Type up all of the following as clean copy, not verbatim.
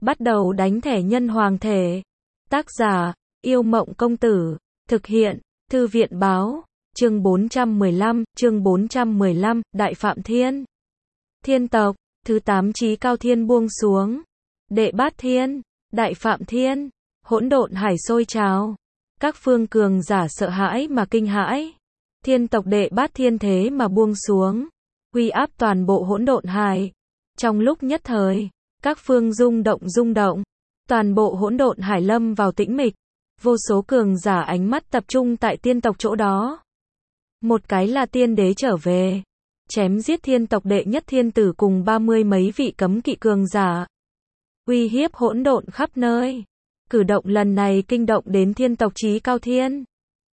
Bắt đầu đánh thẻ nhân hoàng thể. Tác giả, Yêu Mộng Công Tử. Thực hiện, Thư viện Báo. Chương 415, Đại Phạm Thiên. Thiên tộc, thứ 8 chí cao thiên buông xuống. Đệ Bát Thiên, Đại Phạm Thiên, hỗn độn hải sôi trào. Các phương cường giả sợ hãi mà kinh hãi. Thiên tộc Đệ Bát Thiên thế mà buông xuống, uy áp toàn bộ hỗn độn hải. Trong lúc nhất thời, các phương rung động, toàn bộ hỗn độn hải lâm vào tĩnh mịch. Vô số cường giả ánh mắt tập trung tại tiên tộc chỗ đó. Một cái là tiên đế trở về, chém giết thiên tộc đệ nhất thiên tử cùng 30 mấy vị cấm kỵ cường giả, uy hiếp hỗn độn khắp nơi. Cử động lần này kinh động đến thiên tộc chí cao thiên.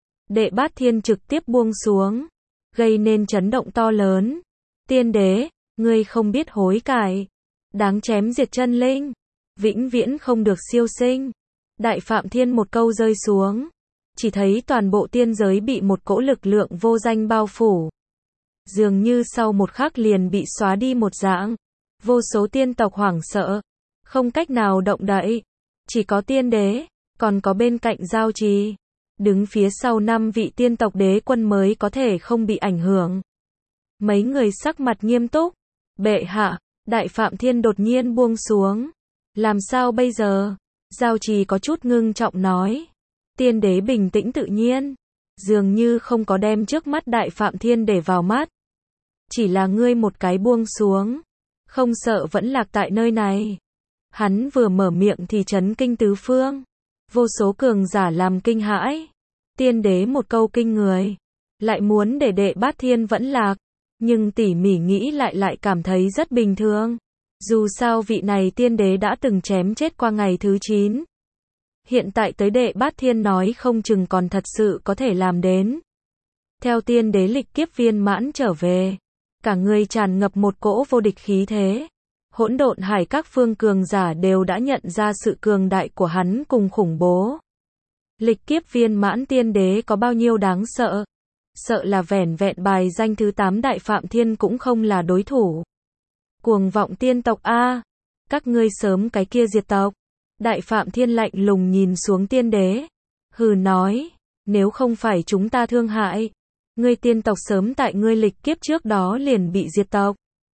Đệ Bát Thiên trực tiếp buông xuống, gây nên chấn động to lớn. Tiên đế, ngươi không biết hối cải, đáng chém diệt chân linh, vĩnh viễn không được siêu sinh. Đại Phạm Thiên một câu rơi xuống, chỉ thấy toàn bộ tiên giới bị một cỗ lực lượng vô danh bao phủ. Dường như sau một khắc liền bị xóa đi một dạng. Vô số tiên tộc hoảng sợ, không cách nào động đậy. Chỉ có tiên đế, còn có bên cạnh giao trì, đứng phía sau 5 vị tiên tộc đế quân mới có thể không bị ảnh hưởng. Mấy người sắc mặt nghiêm túc. Bệ hạ, Đại Phạm Thiên đột nhiên buông xuống. Làm sao bây giờ? Giao trì có chút ngưng trọng nói. Tiên đế bình tĩnh tự nhiên, dường như không có đem trước mắt Đại Phạm Thiên để vào mắt. Chỉ là ngươi một cái buông xuống, không sợ vẫn lạc tại nơi này. Hắn vừa mở miệng thì chấn kinh tứ phương. Vô số cường giả làm kinh hãi. Tiên đế một câu kinh người, lại muốn để Đệ Bát Thiên vẫn lạc. Nhưng tỉ mỉ nghĩ lại cảm thấy rất bình thường. Dù sao vị này tiên đế đã từng chém chết qua ngày thứ 9. Hiện tại tới Đệ Bát Thiên nói không chừng còn thật sự có thể làm đến. Theo tiên đế lịch kiếp viên mãn trở về, cả người tràn ngập một cỗ vô địch khí thế. Hỗn độn hải các phương cường giả đều đã nhận ra sự cường đại của hắn cùng khủng bố. Lịch kiếp viên mãn tiên đế có bao nhiêu đáng sợ? Sợ là vẻn vẹn bài danh thứ 8 Đại Phạm Thiên cũng không là đối thủ. Cuồng vọng tiên tộc a, các ngươi sớm cái kia diệt tộc. Đại Phạm Thiên lạnh lùng nhìn xuống tiên đế, hừ nói, nếu không phải chúng ta thương hại, ngươi tiên tộc sớm tại ngươi lịch kiếp trước đó liền bị diệt tộc.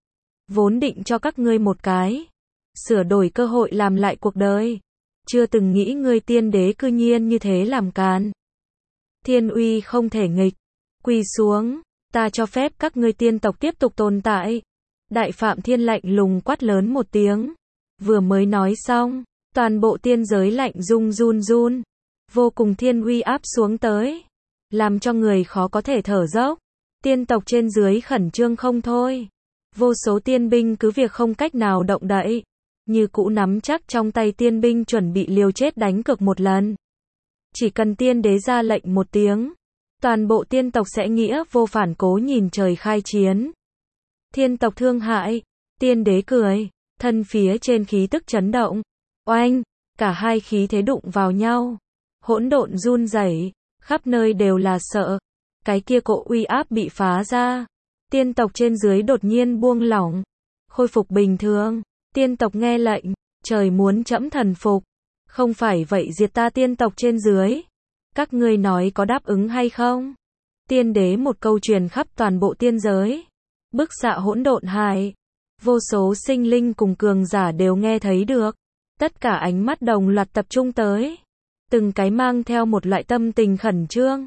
Vốn định cho các ngươi một cái sửa đổi cơ hội làm lại cuộc đời, chưa từng nghĩ ngươi tiên đế cư nhiên như thế làm càn. Thiên uy không thể nghịch, quỳ xuống, ta cho phép các ngươi tiên tộc tiếp tục tồn tại. Đại Phạm Thiên lạnh lùng quát lớn một tiếng, vừa mới nói xong, toàn bộ tiên giới lạnh run, vô cùng thiên uy áp xuống tới, làm cho người khó có thể thở dốc. Tiên tộc trên dưới khẩn trương không thôi. Vô số tiên binh cứ việc không cách nào động đậy, như cũ nắm chắc trong tay tiên binh chuẩn bị liều chết đánh cược một lần. Chỉ cần tiên đế ra lệnh một tiếng, toàn bộ tiên tộc sẽ nghĩa vô phản cố nhìn trời khai chiến. Thiên tộc thương hại, tiên đế cười, thân phía trên khí tức chấn động. Oanh, cả hai khí thế đụng vào nhau. Hỗn độn run rẩy, khắp nơi đều là sợ. Cái kia cỗ uy áp bị phá ra. Tiên tộc trên dưới đột nhiên buông lỏng, khôi phục bình thường. Tiên tộc nghe lệnh, trời muốn trẫm thần phục. Không phải vậy diệt ta tiên tộc trên dưới. Các ngươi nói có đáp ứng hay không? Tiên đế một câu truyền khắp toàn bộ tiên giới. Bức xạ hỗn độn hải. Vô số sinh linh cùng cường giả đều nghe thấy được. Tất cả ánh mắt đồng loạt tập trung tới. Từng cái mang theo một loại tâm tình khẩn trương.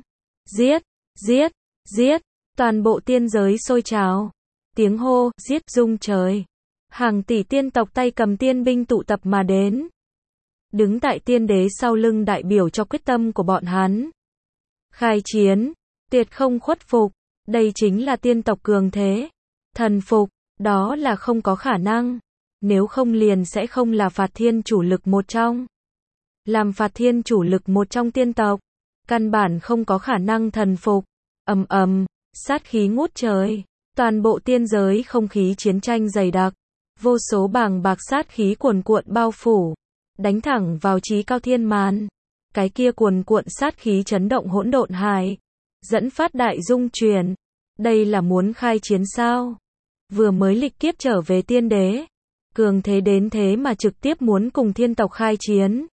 Giết. Toàn bộ tiên giới sôi trào. Tiếng hô, giết rung trời. Hàng tỷ tiên tộc tay cầm tiên binh tụ tập mà đến. Đứng tại tiên đế sau lưng đại biểu cho quyết tâm của bọn hắn. Khai chiến, tuyệt không khuất phục. Đây chính là tiên tộc cường thế. Thần phục, đó là không có khả năng. Nếu không liền sẽ không là Phạt Thiên chủ lực một trong. Làm Phạt Thiên chủ lực một trong tiên tộc, căn bản không có khả năng thần phục. Ầm, sát khí ngút trời. Toàn bộ tiên giới không khí chiến tranh dày đặc. Vô số bàng bạc sát khí cuồn cuộn bao phủ, đánh thẳng vào chí cao thiên màn. Cái kia cuồn cuộn sát khí chấn động hỗn độn hải, dẫn phát đại dung chuyển. Đây là muốn khai chiến sao? Vừa mới lịch kiếp trở về tiên đế, cường thế đến thế mà trực tiếp muốn cùng thiên tộc khai chiến.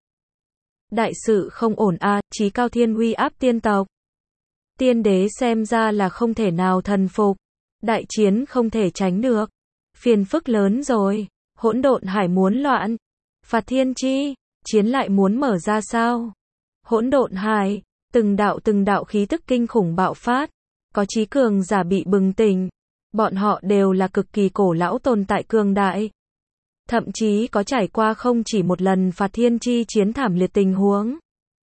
Đại sự không ổn a, chí cao thiên uy áp tiên tộc. Tiên đế xem ra là không thể nào thần phục. Đại chiến không thể tránh được. Phiền phức lớn rồi. Hỗn độn hải muốn loạn. Phạt thiên chi, chiến lại muốn mở ra sao? Hỗn độn hải, từng đạo khí tức kinh khủng bạo phát. Có chí cường giả bị bừng tỉnh. Bọn họ đều là cực kỳ cổ lão tồn tại cường đại. Thậm chí có trải qua không chỉ một lần phạt thiên chi chiến thảm liệt tình huống.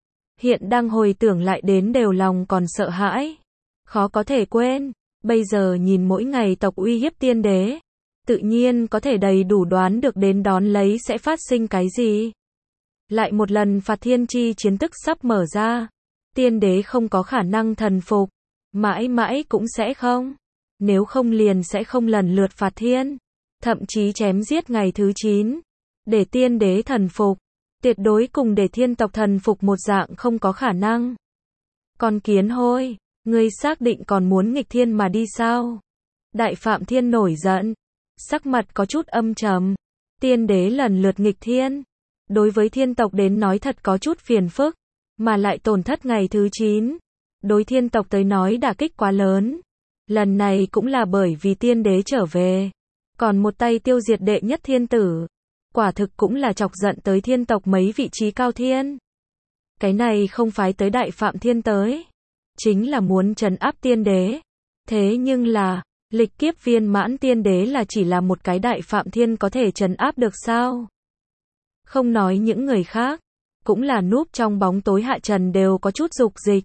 Hiện đang hồi tưởng lại đến đều lòng còn sợ hãi. Khó có thể quên. Bây giờ nhìn mỗi ngày tộc uy hiếp tiên đế. Tự nhiên có thể đầy đủ đoán được đến đón lấy sẽ phát sinh cái gì. Lại một lần phạt thiên chi chiến tức sắp mở ra. Tiên đế không có khả năng thần phục. Mãi mãi cũng sẽ không. Nếu không liền sẽ không lần lượt phạt thiên. Thậm chí chém giết ngày thứ 9. Để tiên đế thần phục. Tuyệt đối cùng để thiên tộc thần phục một dạng không có khả năng. Con kiến hôi, ngươi xác định còn muốn nghịch thiên mà đi sao? Đại Phạm Thiên nổi giận. Sắc mặt có chút âm trầm. Tiên đế lần lượt nghịch thiên. Đối với thiên tộc đến nói thật có chút phiền phức. Mà lại tổn thất ngày thứ 9. Đối thiên tộc tới nói đả kích quá lớn. Lần này cũng là bởi vì tiên đế trở về. Còn một tay tiêu diệt đệ nhất thiên tử. Quả thực cũng là chọc giận tới thiên tộc mấy vị trí cao thiên. Cái này không phải tới Đại Phạm Thiên tới. Chính là muốn trấn áp tiên đế. Thế nhưng là, lịch kiếp viên mãn tiên đế là chỉ là một cái Đại Phạm Thiên có thể trấn áp được sao? Không nói những người khác. Cũng là núp trong bóng tối Hạ Trần đều có chút dục dịch.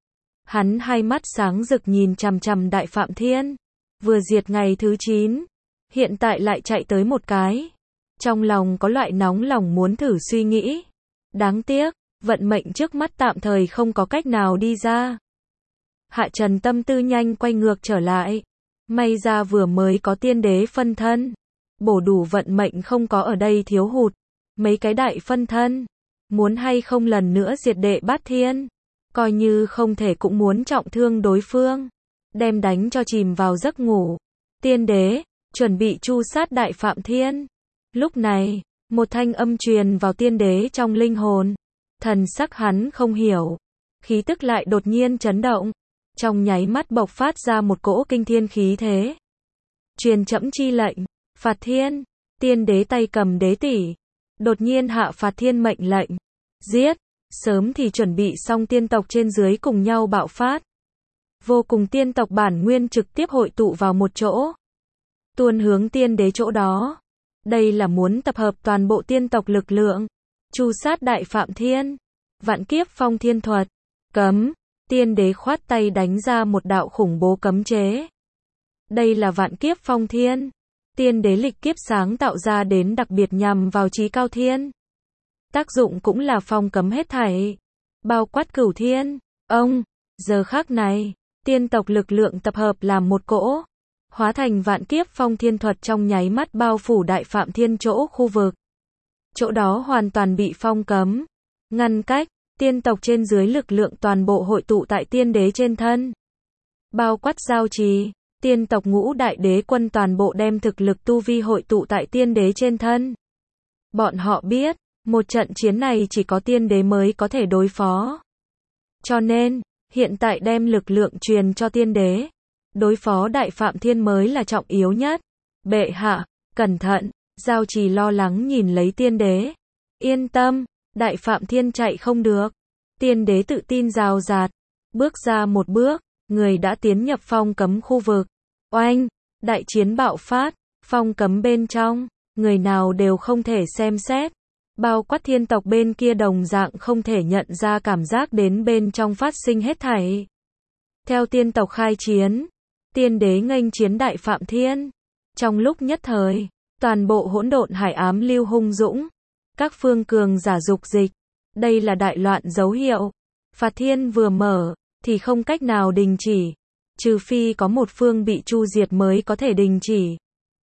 Hắn hai mắt sáng rực nhìn chằm chằm Đại Phạm Thiên. Vừa diệt ngày thứ 9. Hiện tại lại chạy tới một cái. Trong lòng có loại nóng lòng muốn thử suy nghĩ. Đáng tiếc, vận mệnh trước mắt tạm thời không có cách nào đi ra. Hạ Trần tâm tư nhanh quay ngược trở lại. May ra vừa mới có tiên đế phân thân. Bổ đủ vận mệnh không có ở đây thiếu hụt. Mấy cái đại phân thân. Muốn hay không lần nữa diệt đệ bát thiên. Coi như không thể cũng muốn trọng thương đối phương. Đem đánh cho chìm vào giấc ngủ. Tiên đế, chuẩn bị tru sát Đại Phạm Thiên. Lúc này, một thanh âm truyền vào tiên đế trong linh hồn. Thần sắc hắn không hiểu. Khí tức lại đột nhiên chấn động. Trong nháy mắt bộc phát ra một cỗ kinh thiên khí thế. Truyền trẫm chi lệnh, phạt thiên. Tiên đế tay cầm đế tỷ. Đột nhiên hạ phạt thiên mệnh lệnh. Giết. Sớm thì chuẩn bị xong tiên tộc trên dưới cùng nhau bạo phát. Vô cùng tiên tộc bản nguyên trực tiếp hội tụ vào một chỗ. Tuôn hướng tiên đế chỗ đó. Đây là muốn tập hợp toàn bộ tiên tộc lực lượng. Tru sát Đại Phạm Thiên. Vạn kiếp phong thiên thuật. Cấm. Tiên đế khoát tay đánh ra một đạo khủng bố cấm chế. Đây là vạn kiếp phong thiên. Tiên đế lịch kiếp sáng tạo ra đến đặc biệt nhằm vào chí cao thiên. Tác dụng cũng là phong cấm hết thảy. Bao quát cửu thiên. Giờ khác này, tiên tộc lực lượng tập hợp làm một cỗ. Hóa thành vạn kiếp phong thiên thuật trong nháy mắt bao phủ Đại Phạm Thiên chỗ khu vực. Chỗ đó hoàn toàn bị phong cấm. Ngăn cách, tiên tộc trên dưới lực lượng toàn bộ hội tụ tại tiên đế trên thân. Bao quát giao trì, tiên tộc ngũ đại đế quân toàn bộ đem thực lực tu vi hội tụ tại tiên đế trên thân. Bọn họ biết, một trận chiến này chỉ có tiên đế mới có thể đối phó. Cho nên, hiện tại đem lực lượng truyền cho tiên đế. Đối phó Đại Phạm Thiên mới là trọng yếu nhất. Bệ hạ, cẩn thận, giao trì lo lắng nhìn lấy tiên đế. Yên tâm, Đại Phạm Thiên chạy không được. Tiên đế tự tin rào rạt. Bước ra một bước, người đã tiến nhập phong cấm khu vực. Oanh, đại chiến bạo phát, phong cấm bên trong, người nào đều không thể xem xét. Bao quát thiên tộc bên kia đồng dạng không thể nhận ra cảm giác đến bên trong phát sinh hết thảy. Theo tiên tộc khai chiến, tiên đế nghênh chiến Đại Phạm Thiên. Trong lúc nhất thời, toàn bộ hỗn độn hải ám lưu hung dũng. Các phương cường giả dục dịch. Đây là đại loạn dấu hiệu. Phạt thiên vừa mở, thì không cách nào đình chỉ. Trừ phi có một phương bị chu diệt mới có thể đình chỉ.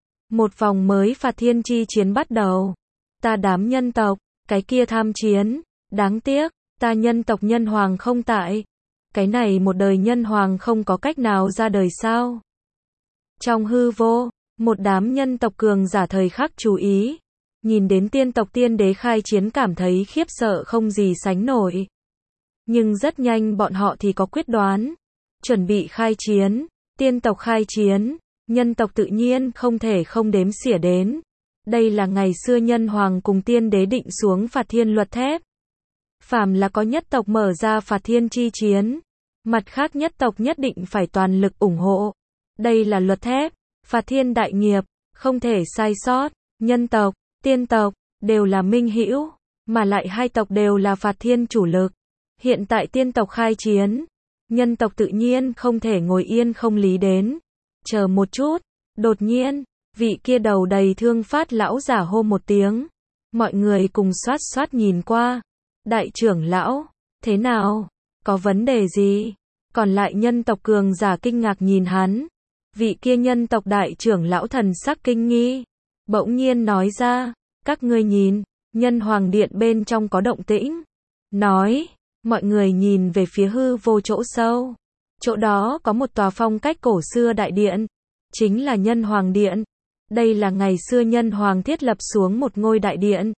Một vòng mới phạt thiên chi chiến bắt đầu. Ta đám nhân tộc, cái kia tham chiến. Đáng tiếc, ta nhân tộc nhân hoàng không tại. Cái này một đời nhân hoàng không có cách nào ra đời sao? Trong hư vô, một đám nhân tộc cường giả thời khắc chú ý. Nhìn đến tiên tộc tiên đế khai chiến cảm thấy khiếp sợ không gì sánh nổi. Nhưng rất nhanh bọn họ thì có quyết đoán. Chuẩn bị khai chiến, tiên tộc khai chiến, nhân tộc tự nhiên không thể không đếm xỉa đến. Đây là ngày xưa nhân hoàng cùng tiên đế định xuống phạt thiên luật thép. Phàm là có nhất tộc mở ra phạt thiên chi chiến, mặt khác nhất tộc nhất định phải toàn lực ủng hộ. Đây là luật thép, phạt thiên đại nghiệp, không thể sai sót. Nhân tộc, tiên tộc, đều là minh hữu, mà lại hai tộc đều là phạt thiên chủ lực. Hiện tại tiên tộc khai chiến, nhân tộc tự nhiên không thể ngồi yên không lý đến. Chờ một chút, đột nhiên, vị kia đầu đầy thương phát lão giả hô một tiếng. Mọi người cùng xoát xoát nhìn qua. Đại trưởng lão, thế nào? Có vấn đề gì? Còn lại nhân tộc cường giả kinh ngạc nhìn hắn. Vị kia nhân tộc đại trưởng lão thần sắc kinh nghi. Bỗng nhiên nói ra, các ngươi nhìn, nhân hoàng điện bên trong có động tĩnh. Nói, mọi người nhìn về phía hư vô chỗ sâu. Chỗ đó có một tòa phong cách cổ xưa đại điện. Chính là nhân hoàng điện. Đây là ngày xưa nhân hoàng thiết lập xuống một ngôi đại điện.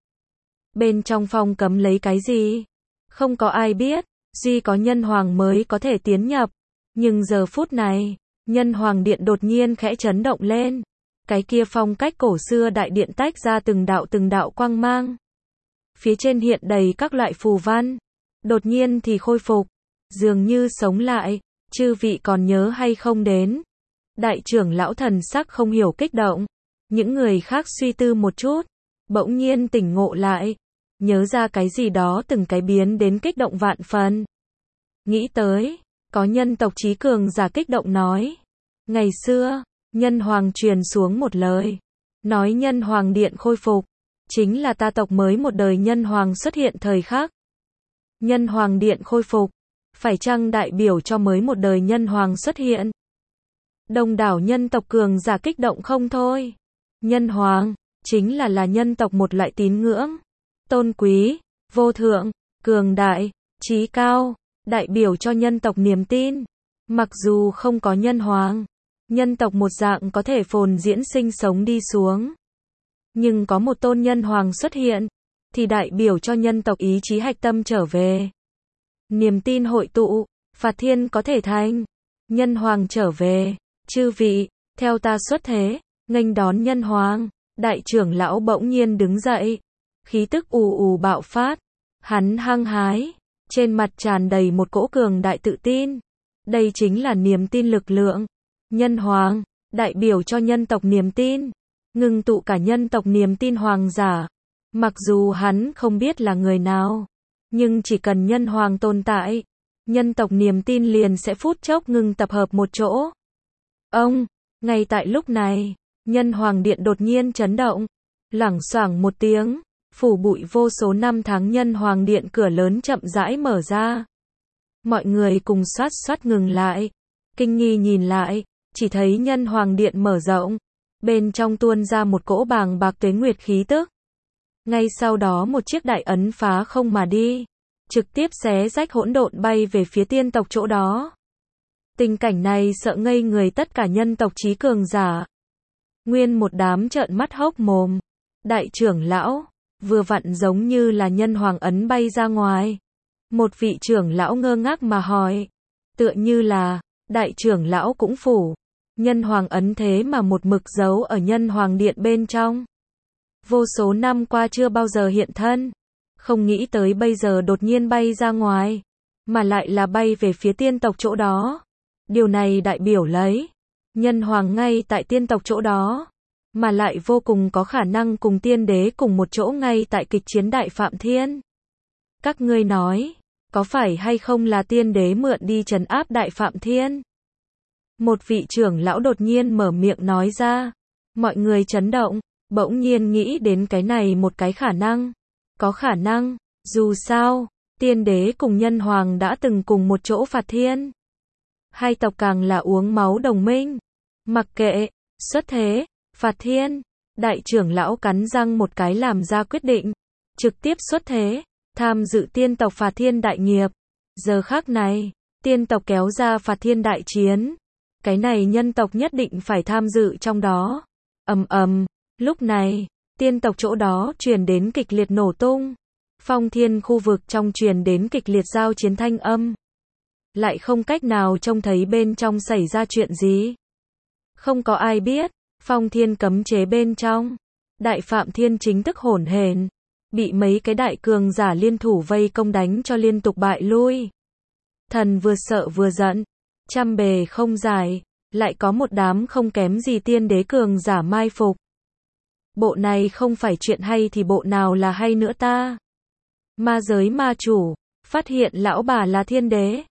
Bên trong phong cấm lấy cái gì? Không có ai biết, duy có nhân hoàng mới có thể tiến nhập. Nhưng giờ phút này, nhân hoàng điện đột nhiên khẽ chấn động lên. Cái kia phong cách cổ xưa đại điện tách ra từng đạo quang mang. Phía trên hiện đầy các loại phù văn. Đột nhiên thì khôi phục, dường như sống lại. Chư vị còn nhớ hay không đến? Đại trưởng lão thần sắc không hiểu kích động. Những người khác suy tư một chút, bỗng nhiên tỉnh ngộ lại. Nhớ ra cái gì đó từng cái biến đến kích động vạn phần. Nghĩ tới, có nhân tộc trí cường giả kích động nói. Ngày xưa, nhân hoàng truyền xuống một lời. Nói nhân hoàng điện khôi phục. Chính là ta tộc mới một đời nhân hoàng xuất hiện thời khắc. Nhân hoàng điện khôi phục. Phải chăng đại biểu cho mới một đời nhân hoàng xuất hiện? Đông đảo nhân tộc cường giả kích động không thôi. Nhân hoàng, chính là nhân tộc một loại tín ngưỡng. Tôn quý, vô thượng, cường đại, trí cao, đại biểu cho nhân tộc niềm tin. Mặc dù không có nhân hoàng, nhân tộc một dạng có thể phồn diễn sinh sống đi xuống. Nhưng có một tôn nhân hoàng xuất hiện, thì đại biểu cho nhân tộc ý chí hạch tâm trở về. Niềm tin hội tụ, phạt thiên có thể thành. Nhân hoàng trở về, chư vị, theo ta xuất thế, nghênh đón nhân hoàng. Đại trưởng lão bỗng nhiên đứng dậy. Khí tức ù ù bạo phát. Hắn hăng hái. Trên mặt tràn đầy một cỗ cường đại tự tin. Đây chính là niềm tin lực lượng. Nhân hoàng, đại biểu cho nhân tộc niềm tin. Ngưng tụ cả nhân tộc niềm tin hoàng giả. Mặc dù hắn không biết là người nào. Nhưng chỉ cần nhân hoàng tồn tại. Nhân tộc niềm tin liền sẽ phút chốc ngừng tập hợp một chỗ. Ngay tại lúc này, nhân hoàng điện đột nhiên chấn động. Lẳng xoảng một tiếng. Phủ bụi vô số năm tháng nhân hoàng điện cửa lớn chậm rãi mở ra. Mọi người cùng xoát xoát ngừng lại. Kinh nghi nhìn lại, chỉ thấy nhân hoàng điện mở rộng. Bên trong tuôn ra một cỗ bàng bạc tuế nguyệt khí tức. Ngay sau đó một chiếc đại ấn phá không mà đi. Trực tiếp xé rách hỗn độn bay về phía tiên tộc chỗ đó. Tình cảnh này sợ ngây người tất cả nhân tộc trí cường giả. Nguyên một đám trợn mắt hốc mồm. Đại trưởng lão, vừa vặn giống như là nhân hoàng ấn bay ra ngoài. Một vị trưởng lão ngơ ngác mà hỏi. Tựa như là, đại trưởng lão cũng phủ. Nhân hoàng ấn thế mà một mực giấu ở nhân hoàng điện bên trong. Vô số năm qua chưa bao giờ hiện thân. Không nghĩ tới bây giờ đột nhiên bay ra ngoài. Mà lại là bay về phía tiên tộc chỗ đó. Điều này đại biểu lấy. Nhân hoàng ngay tại tiên tộc chỗ đó. Mà lại vô cùng có khả năng cùng tiên đế cùng một chỗ ngay tại kịch chiến đại phạm thiên. Các ngươi nói, có phải hay không là tiên đế mượn đi trấn áp đại phạm thiên? Một vị trưởng lão đột nhiên mở miệng nói ra. Mọi người chấn động, bỗng nhiên nghĩ đến cái này một cái khả năng. Có khả năng, dù sao, tiên đế cùng nhân hoàng đã từng cùng một chỗ phạt thiên. Hai tộc càng là uống máu đồng minh. Mặc kệ, xuất thế, phạt thiên, đại trưởng lão cắn răng một cái làm ra quyết định. Trực tiếp xuất thế, tham dự tiên tộc phạt thiên đại nghiệp. Giờ khắc này, tiên tộc kéo ra phạt thiên đại chiến. Cái này nhân tộc nhất định phải tham dự trong đó. Lúc này, Tiên tộc chỗ đó truyền đến kịch liệt nổ tung. Phong thiên khu vực trong truyền đến kịch liệt giao chiến thanh âm. Lại không cách nào trông thấy bên trong xảy ra chuyện gì. Không có ai biết, phong thiên cấm chế bên trong. Đại Phạm Thiên chính thức hỗn hển, bị mấy cái đại cường giả liên thủ vây công đánh cho liên tục bại lui. Thần vừa sợ vừa giận, trăm bề không giải, lại có một đám không kém gì tiên đế cường giả mai phục. Bộ này không phải chuyện hay thì bộ nào là hay nữa ta? Ma giới ma chủ, phát hiện lão bà là thiên đế.